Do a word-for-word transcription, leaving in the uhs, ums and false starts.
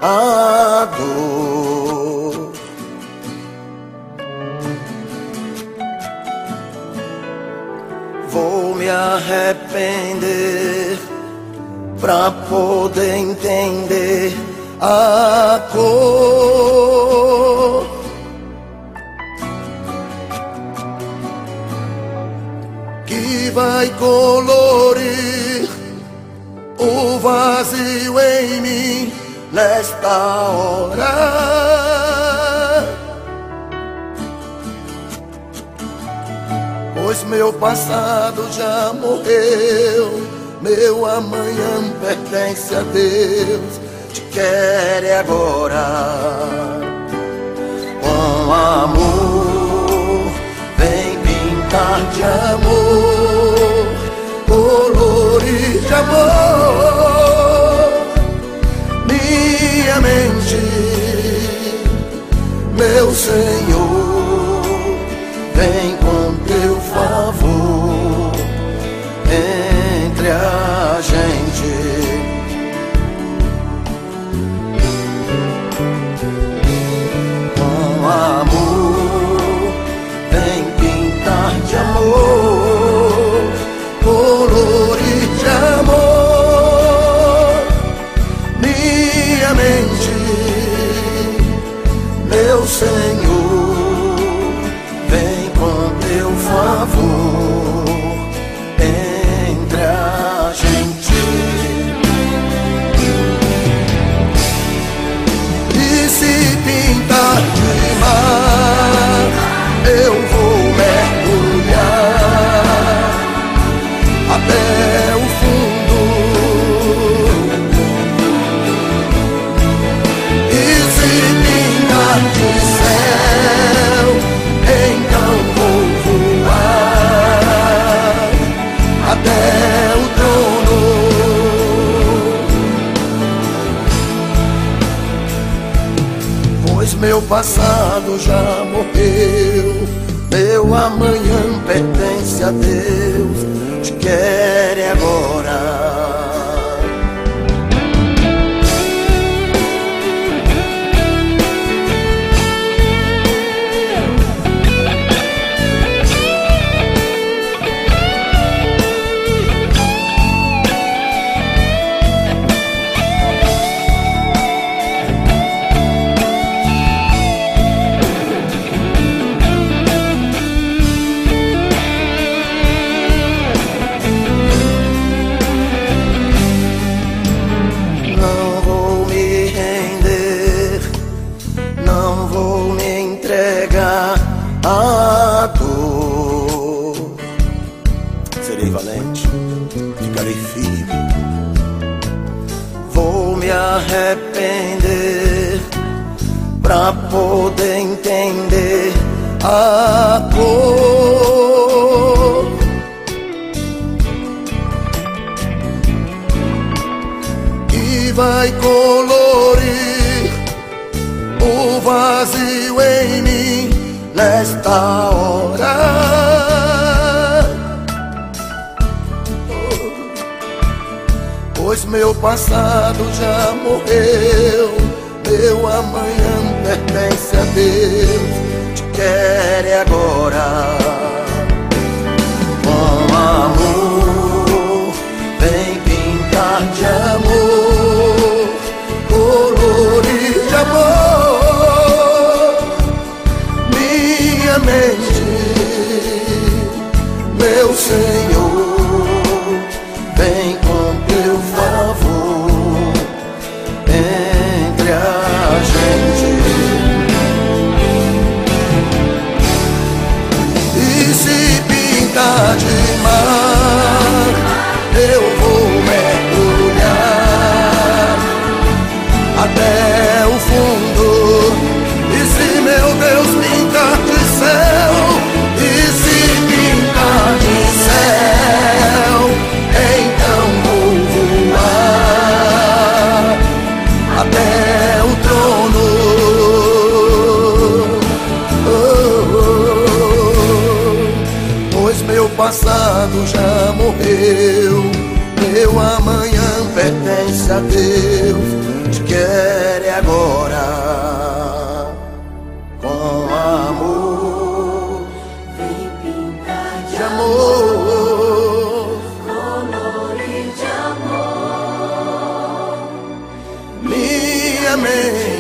a dor. Vou me arrepender pra poder entender a cor. Que vai colorir o vazio em mim nesta hora. Pois meu passado já morreu, meu amanhã pertence a Deus. Te quero agora. Com amor, vem pintar de amor, colorir de amor minha mente, meu Senhor, vem com teu favor entre a gente. Com amor, vem pintar de amor, colorir de amor minha mente, meu Senhor, vem com teu favor entre a gente. E se pintar de mar, eu vou mergulhar até o fundo. E se pintar de céu, então vou voar até o trono. Pois meu passado já morreu, meu amanhã pertence a Deus. Te quero agora. A dor. Serei valente, ficarei firme. Vou me arrepender pra poder entender a cor. Que vai colorir o vazio em mim nesta hora. Pois meu passado já morreu, meu amanhã pertence a Deus. Te quero agora. Com amor, vem pintar de amor, colorir de amor minha mente, meu Senhor, vem com teu favor entre a gente. E se pintar de mar, eu vou mergulhar até o fundo. E se meu Deus pintar de céu, e se pintar de céu, então vou voar até o trono. Oh, oh, oh. Pois meu passado já morreu, meu amanhã pertence a Deus. quero é agora, com amor, vem pintar de de amor, colorir de amor. minha mente